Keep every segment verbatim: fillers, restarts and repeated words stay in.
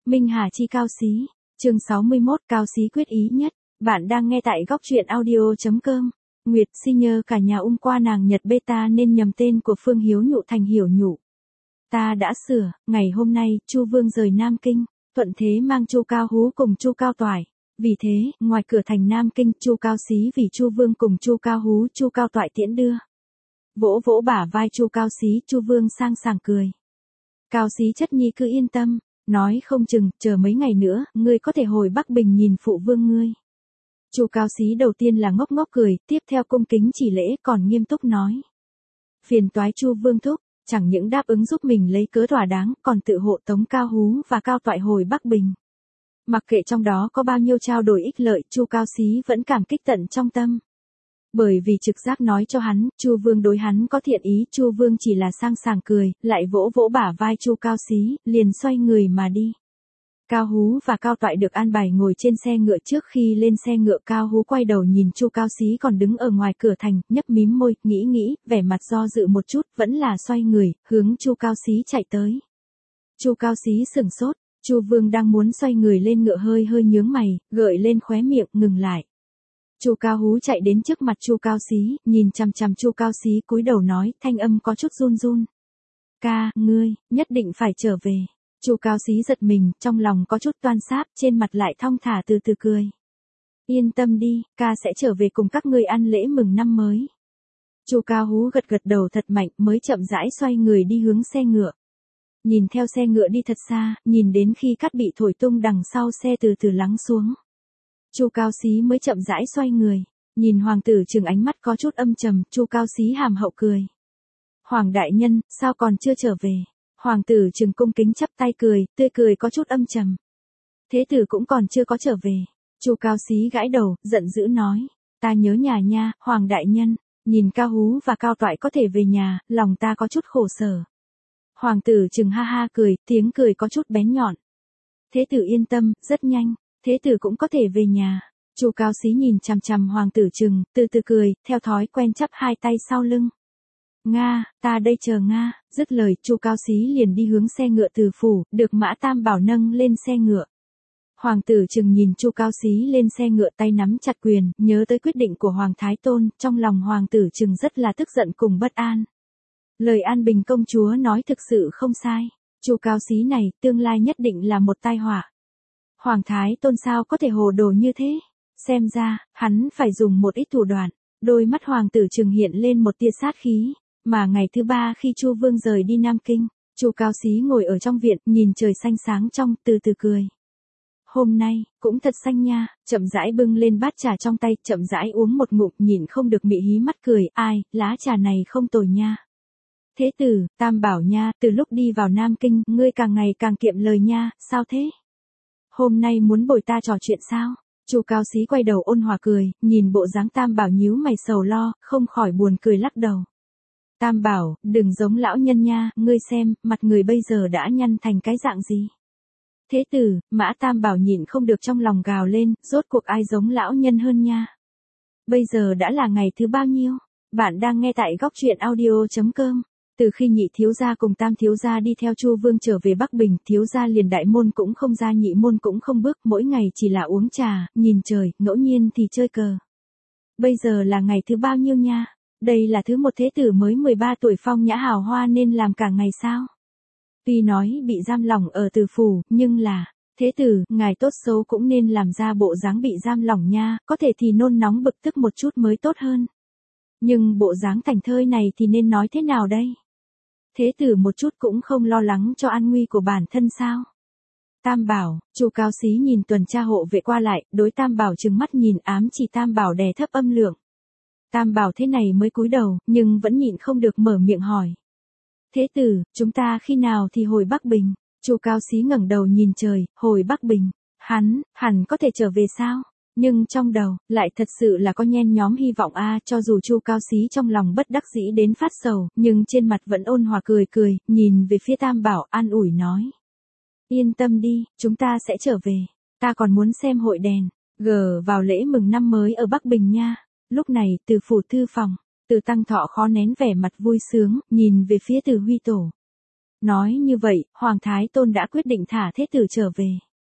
Minh Hà chi cao xí. Chương sáu mươi mốt, cao xí quyết ý nhất. Bạn đang nghe tại góc truyện audio chấm com. Nguyệt si nhờ cả nhà um qua nàng Nhật beta nên nhầm tên của Phương Hiếu Nhụ thành Hiểu Nhụ. Ta đã sửa, ngày hôm nay, Chu Vương rời Nam Kinh, thuận thế mang Chu Cao Hú cùng Chu Cao Toại. Vì thế, ngoài cửa thành Nam Kinh, Chu Cao Xí vì Chu Vương cùng Chu Cao Hú, Chu Cao Toại tiễn đưa. Vỗ vỗ bả vai Chu Cao Xí, Chu Vương sang sảng cười. Cao Xí chất nhi cứ yên tâm, nói không chừng, chờ mấy ngày nữa, ngươi có thể hồi Bắc Bình nhìn phụ vương ngươi. Chu Cao Xí đầu tiên là ngốc ngốc cười, tiếp theo cung kính chỉ lễ còn nghiêm túc nói. Phiền toái Chu Vương thúc, chẳng những đáp ứng giúp mình lấy cớ thỏa đáng, còn tự hộ tống Cao Hú và Cao Toại hồi Bắc Bình. Mặc kệ trong đó có bao nhiêu trao đổi ích lợi, Chu Cao Xí vẫn cảm kích tận trong tâm. Bởi vì trực giác nói cho hắn, Chu Vương đối hắn có thiện ý, Chu Vương chỉ là sang sảng cười, lại vỗ vỗ bả vai Chu Cao Xí, liền xoay người mà đi. Cao Hú và Cao Toại được an bài ngồi trên xe ngựa. Trước khi lên xe ngựa, Cao Hú quay đầu nhìn Chu Cao Xí còn đứng ở ngoài cửa thành, nhấp mím môi, nghĩ nghĩ, vẻ mặt do dự một chút, vẫn là xoay người, hướng Chu Cao Xí chạy tới. Chu Cao Xí sửng sốt, Chu Vương đang muốn xoay người lên ngựa hơi hơi nhướng mày, gợi lên khóe miệng, ngừng lại. Chu Cao Hú chạy đến trước mặt Chu Cao Xí, nhìn chằm chằm Chu Cao Xí cúi đầu nói, thanh âm có chút run run. Ca, ngươi, nhất định phải trở về. Chu Cao Xí giật mình, trong lòng có chút toan sáp, trên mặt lại thong thả từ từ cười. Yên tâm đi, ca sẽ trở về cùng các ngươi ăn lễ mừng năm mới. Chu Cao Hú gật gật đầu thật mạnh mới chậm rãi xoay người đi hướng xe ngựa. Nhìn theo xe ngựa đi thật xa, nhìn đến khi cát bị thổi tung đằng sau xe từ từ lắng xuống. Chu Cao Xí mới chậm rãi xoay người, nhìn hoàng tử Trừng ánh mắt có chút âm trầm, Chu Cao Xí hàm hậu cười. Hoàng đại nhân, sao còn chưa trở về? Hoàng tử Trừng cung kính chắp tay cười, tươi cười có chút âm trầm. Thế tử cũng còn chưa có trở về. Chu Cao Xí gãi đầu, giận dữ nói, ta nhớ nhà nha, Hoàng đại nhân, nhìn Cao Hú và Cao Toại có thể về nhà, lòng ta có chút khổ sở. Hoàng tử Trừng ha ha cười, tiếng cười có chút bén nhọn. Thế tử yên tâm, rất nhanh, thế tử cũng có thể về nhà. Chu Cao Xí nhìn chằm chằm hoàng tử Trừng, từ từ cười, theo thói quen chắp hai tay sau lưng. Nga, ta đây chờ Nga, dứt lời, Chu Cao Xí liền đi hướng xe ngựa Từ phủ, được Mã Tam Bảo nâng lên xe ngựa. Hoàng tử Trừng nhìn Chu Cao Xí lên xe ngựa, tay nắm chặt quyền, nhớ tới quyết định của Hoàng Thái Tôn, trong lòng hoàng tử Trừng rất là tức giận cùng bất an. Lời An Bình công chúa nói thực sự không sai, Chu Cao Xí này, tương lai nhất định là một tai họa. Hoàng Thái Tôn sao có thể hồ đồ như thế? Xem ra, hắn phải dùng một ít thủ đoạn. Đôi mắt hoàng tử Trừng hiện lên một tia sát khí. Mà ngày thứ ba khi Chu Vương rời đi Nam Kinh, Chu Cao Xí ngồi ở trong viện, nhìn trời xanh sáng trong, từ từ cười. Hôm nay, cũng thật xanh nha, chậm rãi bưng lên bát trà trong tay, chậm rãi uống một ngụm, nhìn không được mị hí mắt cười, ai, lá trà này không tồi nha. Thế tử, Tam Bảo nha, từ lúc đi vào Nam Kinh, ngươi càng ngày càng kiệm lời nha, sao thế? Hôm nay muốn bồi ta trò chuyện sao? Chu Cao Xí quay đầu ôn hòa cười, nhìn bộ dáng Tam Bảo nhíu mày sầu lo, không khỏi buồn cười lắc đầu. Tam Bảo, đừng giống lão nhân nha, ngươi xem, mặt người bây giờ đã nhăn thành cái dạng gì? Thế tử, Mã Tam Bảo nhịn không được trong lòng gào lên, rốt cuộc ai giống lão nhân hơn nha? Bây giờ đã là ngày thứ bao nhiêu? Bạn đang nghe tại góc truyện audio chấm com. Từ khi nhị thiếu gia cùng tam thiếu gia đi theo Chu Vương trở về Bắc Bình, thiếu gia liền đại môn cũng không ra, nhị môn cũng không bước, mỗi ngày chỉ là uống trà, nhìn trời, ngẫu nhiên thì chơi cờ. Bây giờ là ngày thứ bao nhiêu nha? Đây là thứ một thế tử mới mười ba tuổi phong nhã hào hoa nên làm cả ngày sao? Tuy nói bị giam lỏng ở Từ phủ, nhưng là, thế tử, ngài tốt xấu cũng nên làm ra bộ dáng bị giam lỏng nha, có thể thì nôn nóng bực tức một chút mới tốt hơn. Nhưng bộ dáng thành thơi này thì nên nói thế nào đây? Thế tử một chút cũng không lo lắng cho an nguy của bản thân sao? Tam Bảo, Chu Cao Xí nhìn tuần tra hộ vệ qua lại, đối Tam Bảo trừng mắt nhìn, ám chỉ Tam Bảo đè thấp âm lượng. Tam Bảo thế này mới cúi đầu, nhưng vẫn nhịn không được mở miệng hỏi. Thế tử, chúng ta khi nào thì hồi Bắc Bình? Chu Cao Xí ngẩng đầu nhìn trời, hồi Bắc Bình, hắn, hẳn có thể trở về sao? Nhưng trong đầu, lại thật sự là có nhen nhóm hy vọng a, cho dù Chu Cao Xí trong lòng bất đắc dĩ đến phát sầu, nhưng trên mặt vẫn ôn hòa cười cười, nhìn về phía Tam Bảo, an ủi nói. Yên tâm đi, chúng ta sẽ trở về, ta còn muốn xem hội đèn, gờ vào lễ mừng năm mới ở Bắc Bình nha. Lúc này, từ phủ thư phòng, Từ Tăng Thọ khó nén vẻ mặt vui sướng, nhìn về phía Từ Huy Tổ. Nói như vậy, Hoàng Thái Tôn đã quyết định thả thế tử trở về.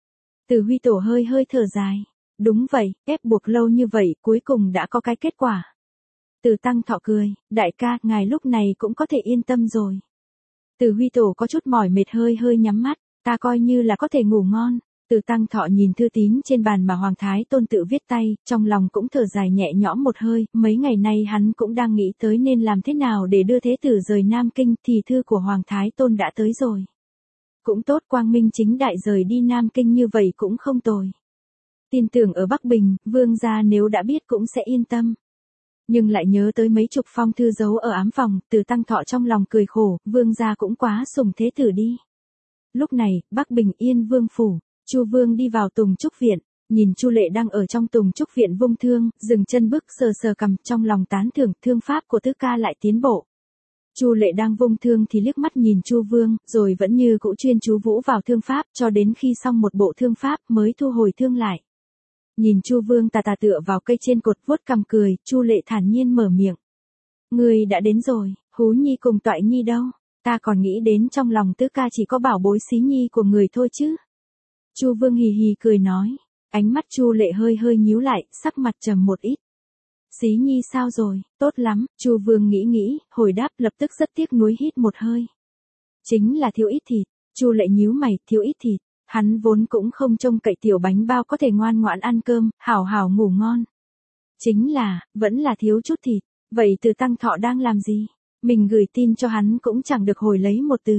Từ Huy Tổ hơi hơi thở dài. Đúng vậy, ép buộc lâu như vậy cuối cùng đã có cái kết quả. Từ Tăng Thọ cười, đại ca, ngài lúc này cũng có thể yên tâm rồi. Từ Huy Tổ có chút mỏi mệt hơi hơi nhắm mắt, ta coi như là có thể ngủ ngon. Từ Tăng Thọ nhìn thư tín trên bàn mà Hoàng Thái Tôn tự viết tay, trong lòng cũng thở dài nhẹ nhõm một hơi, mấy ngày nay hắn cũng đang nghĩ tới nên làm thế nào để đưa thế tử rời Nam Kinh, thì thư của Hoàng Thái Tôn đã tới rồi. Cũng tốt, quang minh chính đại rời đi Nam Kinh như vậy cũng không tồi. Tin tưởng ở Bắc Bình, vương gia nếu đã biết cũng sẽ yên tâm. Nhưng lại nhớ tới mấy chục phong thư giấu ở ám phòng, Từ Tăng Thọ trong lòng cười khổ, vương gia cũng quá sủng thế tử đi. Lúc này, Bắc Bình Yên Vương phủ, Chu Vương đi vào Tùng Trúc viện, nhìn Chu Lệ đang ở trong Tùng Trúc viện vung thương, dừng chân bước sờ sờ cằm, trong lòng tán thưởng, thương pháp của tứ ca lại tiến bộ. Chu Lệ đang vung thương thì liếc mắt nhìn Chu Vương, rồi vẫn như cũ chuyên chú vũ vào thương pháp, cho đến khi xong một bộ thương pháp mới thu hồi thương lại. Nhìn Chu Vương tà tà tựa vào cây trên cột vuốt cằm cười, Chu Lệ thản nhiên mở miệng. Ngươi đã đến rồi, Hú Nhi cùng Toại Nhi đâu? Ta còn nghĩ đến trong lòng tứ ca chỉ có bảo bối Xí Nhi của người thôi chứ. Chu Vương hì hì cười nói, ánh mắt Chu Lệ hơi hơi nhíu lại, sắc mặt trầm một ít. Xí Nhi sao rồi, tốt lắm, Chu Vương nghĩ nghĩ, hồi đáp lập tức rất tiếc nuối hít một hơi. Chính là thiếu ít thịt, Chu Lệ nhíu mày, thiếu ít thịt, hắn vốn cũng không trông cậy tiểu bánh bao có thể ngoan ngoãn ăn cơm, hảo hảo ngủ ngon. Chính là, vẫn là thiếu chút thịt, vậy Từ Tăng Thọ đang làm gì? Mình gửi tin cho hắn cũng chẳng được hồi lấy một từ.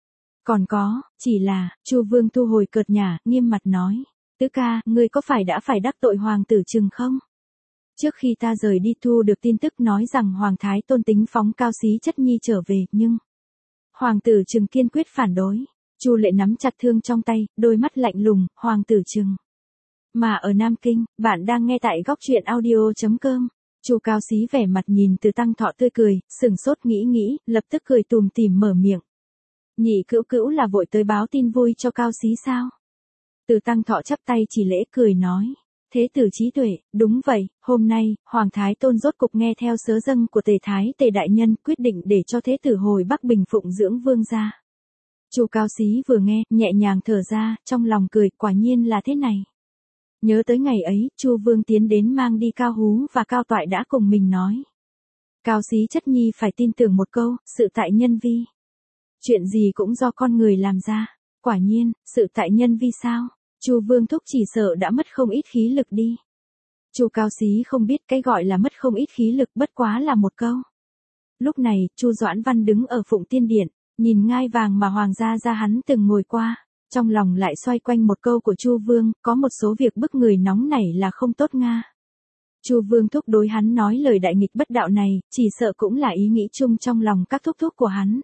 Còn có, chỉ là, Chu Vương thu hồi cợt nhả, nghiêm mặt nói, tứ ca, ngươi có phải đã phải đắc tội hoàng tử Trừng không? Trước khi ta rời đi thu được tin tức nói rằng Hoàng Thái Tôn tính phóng Cao Xí Chất Nhi trở về, nhưng hoàng tử Trừng kiên quyết phản đối. Chu Lệ nắm chặt thương trong tay, đôi mắt lạnh lùng, hoàng tử Trừng. Mà ở Nam Kinh, bạn đang nghe tại góc truyện audio chấm com. Chu Cao Xí vẻ mặt nhìn Từ Tăng Thọ tươi cười, sừng sốt nghĩ nghĩ, lập tức cười tùm tìm mở miệng. Nhị cữu cữu là vội tới báo tin vui cho Cao Xí sao? Từ Tăng Thọ chắp tay chỉ lễ cười nói. Thế tử trí tuệ, đúng vậy, hôm nay, Hoàng Thái Tôn rốt cục nghe theo sớ dâng của Tề Thái Tề Đại Nhân, quyết định để cho thế tử hồi Bắc Bình phụng dưỡng vương gia. Chu Cao Xí vừa nghe, nhẹ nhàng thở ra, trong lòng cười, quả nhiên là thế này. Nhớ tới ngày ấy, Chu Vương tiến đến mang đi Cao Hú và Cao Toại đã cùng mình nói. Cao Xí Chất Nhi phải tin tưởng một câu, sự tại nhân vi. Chuyện gì cũng do con người làm ra. Quả nhiên, sự tại nhân vi sao? Chu Vương thúc chỉ sợ đã mất không ít khí lực đi. Chu Cao Xí không biết cái gọi là mất không ít khí lực bất quá là một câu. Lúc này, Chu Doãn Văn đứng ở Phụng Tiên Điện, nhìn ngai vàng mà hoàng gia gia hắn từng ngồi qua, trong lòng lại xoay quanh một câu của Chu Vương, có một số việc bức người nóng nảy là không tốt nga. Chu Vương thúc đối hắn nói lời đại nghịch bất đạo này, chỉ sợ cũng là ý nghĩ chung trong lòng các thúc thúc của hắn.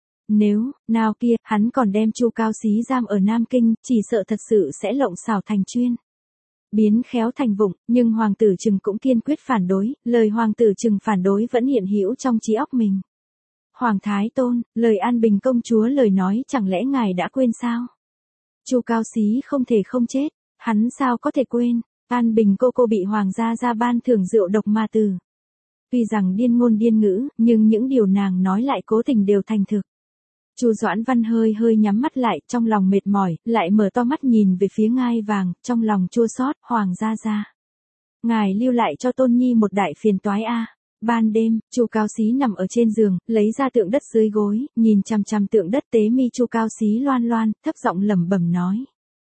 Nếu, nào kia, hắn còn đem Chu Cao Xí giam ở Nam Kinh, chỉ sợ thật sự sẽ lộng xảo thành chuyên. Biến khéo thành vụng, nhưng hoàng tử Trừng cũng kiên quyết phản đối, lời hoàng tử Trừng phản đối vẫn hiện hữu trong trí óc mình. Hoàng Thái Tôn, lời An Bình công chúa lời nói chẳng lẽ ngài đã quên sao? Chu Cao Xí không thể không chết, hắn sao có thể quên, An Bình cô cô bị hoàng gia gia ban thưởng rượu độc mà tử. Tuy rằng điên ngôn điên ngữ, nhưng những điều nàng nói lại cố tình đều thành thực. Chu Doãn Văn hơi hơi nhắm mắt lại, trong lòng mệt mỏi, lại mở to mắt nhìn về phía ngai vàng, trong lòng chua xót, hoàng gia gia. Ngài lưu lại cho Tôn Nhi một đại phiền toái a. Ban đêm, Chu Cao Xí nằm ở trên giường, lấy ra tượng đất dưới gối, nhìn chằm chằm tượng đất tế mi Chu Cao Xí loan loan, thấp giọng lẩm bẩm nói.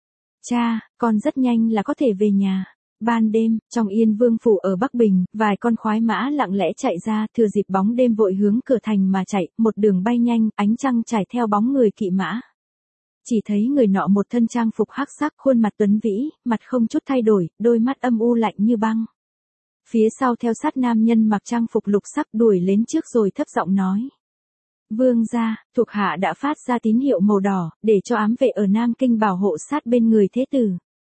Cha, con rất nhanh là có thể về nhà. Ban đêm, trong Yên Vương phủ ở Bắc Bình, vài con khoái mã lặng lẽ chạy ra, thừa dịp bóng đêm vội hướng cửa thành mà chạy, một đường bay nhanh, ánh trăng trải theo bóng người kỵ mã. Chỉ thấy người nọ một thân trang phục hắc sắc, khuôn mặt tuấn vĩ, mặt không chút thay đổi, đôi mắt âm u lạnh như băng. Phía sau theo sát nam nhân mặc trang phục lục sắc đuổi lên trước rồi thấp giọng nói. Vương gia, thuộc hạ đã phát ra tín hiệu màu đỏ, để cho ám vệ ở Nam Kinh bảo hộ sát bên người thế tử.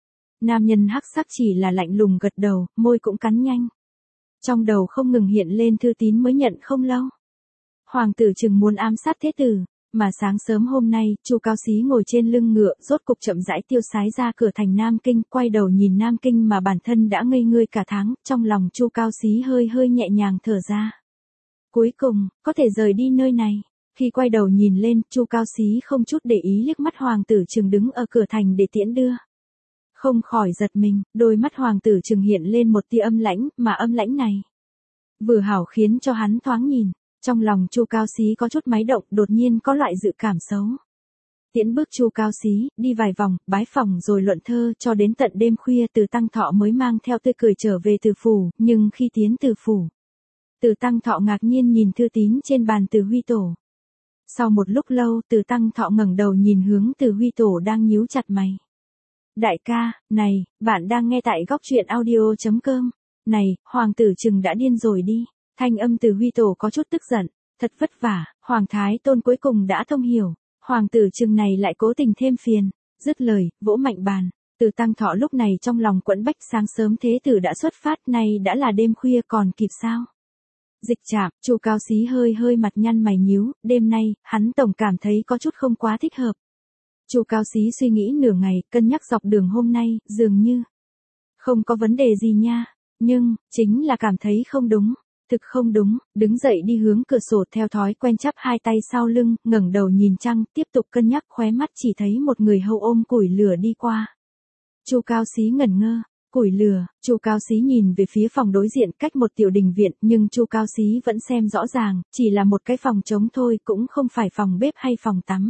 Nam nhân hắc sắc chỉ là lạnh lùng gật đầu, môi cũng cắn nhanh. Trong đầu không ngừng hiện lên thư tín mới nhận không lâu. Hoàng tử Trừng muốn ám sát thế tử, mà sáng sớm hôm nay, Chu Cao Xí ngồi trên lưng ngựa, rốt cục chậm rãi tiêu sái ra cửa thành Nam Kinh, quay đầu nhìn Nam Kinh mà bản thân đã ngây ngơi cả tháng, trong lòng Chu Cao Xí hơi hơi nhẹ nhàng thở ra. Cuối cùng, có thể rời đi nơi này. Khi quay đầu nhìn lên, Chu Cao Xí không chút để ý liếc mắt Hoàng tử Trừng đứng ở cửa thành để tiễn đưa. Không khỏi giật mình, đôi mắt Hoàng tử Trừng hiện lên một tia âm lãnh, mà âm lãnh này vừa hảo khiến cho hắn thoáng nhìn, trong lòng Chu Cao Xí có chút máy động, đột nhiên có loại dự cảm xấu. Tiễn bước Chu Cao Xí, đi vài vòng, bái phòng rồi luận thơ cho đến tận đêm khuya Từ Tăng Thọ mới mang theo tươi cười trở về Từ phủ, nhưng khi tiến Từ phủ, Từ Tăng Thọ ngạc nhiên nhìn thư tín trên bàn Từ Huy Tổ. Sau một lúc lâu, Từ Tăng Thọ ngẩng đầu nhìn hướng Từ Huy Tổ đang nhíu chặt mày. Đại ca, này, bạn đang nghe tại góc truyện audio chấm com. Này, Hoàng tử Trừng đã điên rồi đi. Thanh âm Từ Huy Tổ có chút tức giận. Thật vất vả, Hoàng Thái Tôn cuối cùng đã thông hiểu. Hoàng tử Trừng này lại cố tình thêm phiền. Dứt lời, vỗ mạnh bàn. Từ Tăng Thọ lúc này trong lòng quẫn bách, sáng sớm thế tử đã xuất phát, nay đã là đêm khuya còn kịp sao? Dịch Trạm, Chu Cao Xí hơi hơi mặt nhăn mày nhíu, đêm nay, hắn tổng cảm thấy có chút không quá thích hợp. Chu Cao Xí suy nghĩ nửa ngày, cân nhắc dọc đường hôm nay, dường như không có vấn đề gì nha, nhưng chính là cảm thấy không đúng, thực không đúng, đứng dậy đi hướng cửa sổ theo thói quen chắp hai tay sau lưng, ngẩng đầu nhìn trăng, tiếp tục cân nhắc, khóe mắt chỉ thấy một người hầu ôm củi lửa đi qua. Chu Cao Xí ngẩn ngơ. Củi lửa, Chu Cao Xí nhìn về phía phòng đối diện cách một tiểu đình viện, nhưng Chu Cao Xí vẫn xem rõ ràng, chỉ là một cái phòng trống thôi, cũng không phải phòng bếp hay phòng tắm.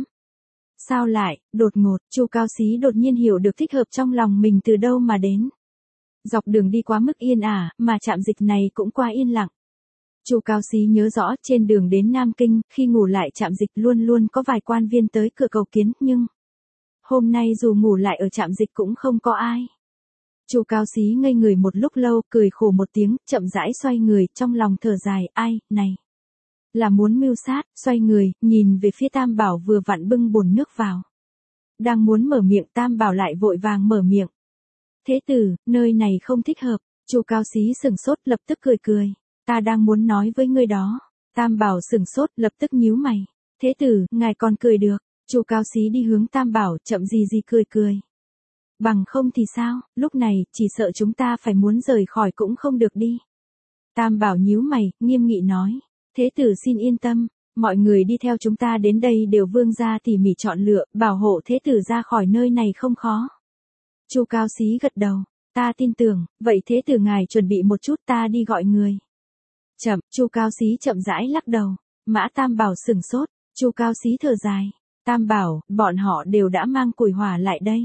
Sao lại, đột ngột, Chu Cao Xí đột nhiên hiểu được thích hợp trong lòng mình từ đâu mà đến. Dọc đường đi quá mức yên ả, mà trạm dịch này cũng quá yên lặng. Chu Cao Xí nhớ rõ trên đường đến Nam Kinh, khi ngủ lại trạm dịch luôn luôn có vài quan viên tới cửa cầu kiến, nhưng hôm nay dù ngủ lại ở trạm dịch cũng không có ai. Chu Cao Xí ngây người một lúc lâu, cười khổ một tiếng, chậm rãi xoay người, trong lòng thở dài, ai, này, là muốn mưu sát, xoay người, nhìn về phía Tam Bảo vừa vặn bưng bồn nước vào. Đang muốn mở miệng, Tam Bảo lại vội vàng mở miệng. Thế tử, nơi này không thích hợp. Chu Cao Xí sửng sốt, lập tức cười cười. Ta đang muốn nói với ngươi đó. Tam Bảo sửng sốt, lập tức nhíu mày. Thế tử, ngài còn cười được. Chu Cao Xí đi hướng Tam Bảo, chậm gì gì cười cười. Bằng không thì sao, lúc này, chỉ sợ chúng ta phải muốn rời khỏi cũng không được đi. Tam Bảo nhíu mày, nghiêm nghị nói. Thế tử xin yên tâm, mọi người đi theo chúng ta đến đây đều vương gia tỉ mỉ chọn lựa, bảo hộ thế tử ra khỏi nơi này không khó. Chu Cao Xí gật đầu, ta tin tưởng, vậy thế tử ngài chuẩn bị một chút, ta đi gọi người. Chậm, Chu Cao Xí chậm rãi lắc đầu. Mã Tam Bảo sửng sốt, Chu Cao Xí thở dài. Tam Bảo, bọn họ đều đã mang củi hỏa lại đây.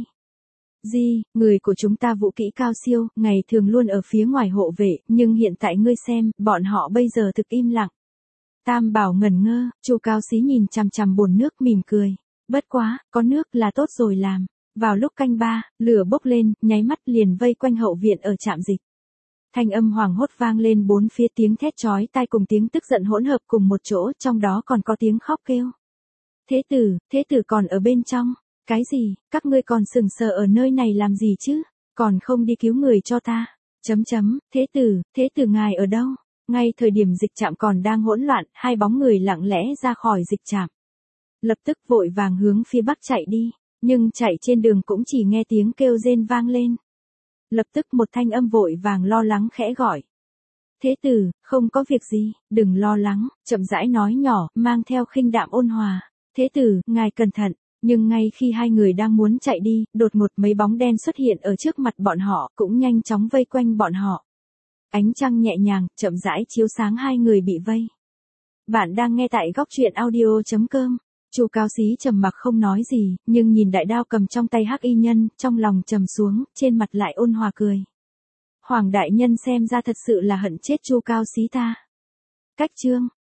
Di, người của chúng ta vũ kỹ cao siêu, ngày thường luôn ở phía ngoài hộ vệ, nhưng hiện tại ngươi xem, bọn họ bây giờ thực im lặng. Tam Bảo ngẩn ngơ, Chu Cao Xí nhìn chằm chằm bồn nước mỉm cười. Bất quá, có nước là tốt rồi làm. Vào lúc canh ba, lửa bốc lên, nháy mắt liền vây quanh hậu viện ở trạm dịch. Thanh âm hoảng hốt vang lên bốn phía, tiếng thét chói tai cùng tiếng tức giận hỗn hợp cùng một chỗ, trong đó còn có tiếng khóc kêu. Thế tử, thế tử còn ở bên trong. Cái gì, các ngươi còn sừng sờ ở nơi này làm gì chứ, còn không đi cứu người cho ta. Chấm chấm, thế tử, thế tử ngài ở đâu? Ngay thời điểm dịch trạm còn đang hỗn loạn, hai bóng người lặng lẽ ra khỏi dịch trạm. Lập tức vội vàng hướng phía bắc chạy đi, nhưng chạy trên đường cũng chỉ nghe tiếng kêu rên vang lên. Lập tức một thanh âm vội vàng lo lắng khẽ gọi. Thế tử, không có việc gì, đừng lo lắng, chậm rãi nói nhỏ, mang theo khinh đạm ôn hòa. Thế tử, ngài cẩn thận. Nhưng ngay khi hai người đang muốn chạy đi, đột ngột mấy bóng đen xuất hiện ở trước mặt bọn họ, cũng nhanh chóng vây quanh bọn họ. Ánh trăng nhẹ nhàng, chậm rãi chiếu sáng hai người bị vây. Bạn đang nghe tại góc truyện audio chấm com. Chu Cao Xí trầm mặc không nói gì, nhưng nhìn đại đao cầm trong tay hắc y nhân, trong lòng trầm xuống, trên mặt lại ôn hòa cười. Hoàng đại nhân xem ra thật sự là hận chết Chu Cao Xí ta. Cách chương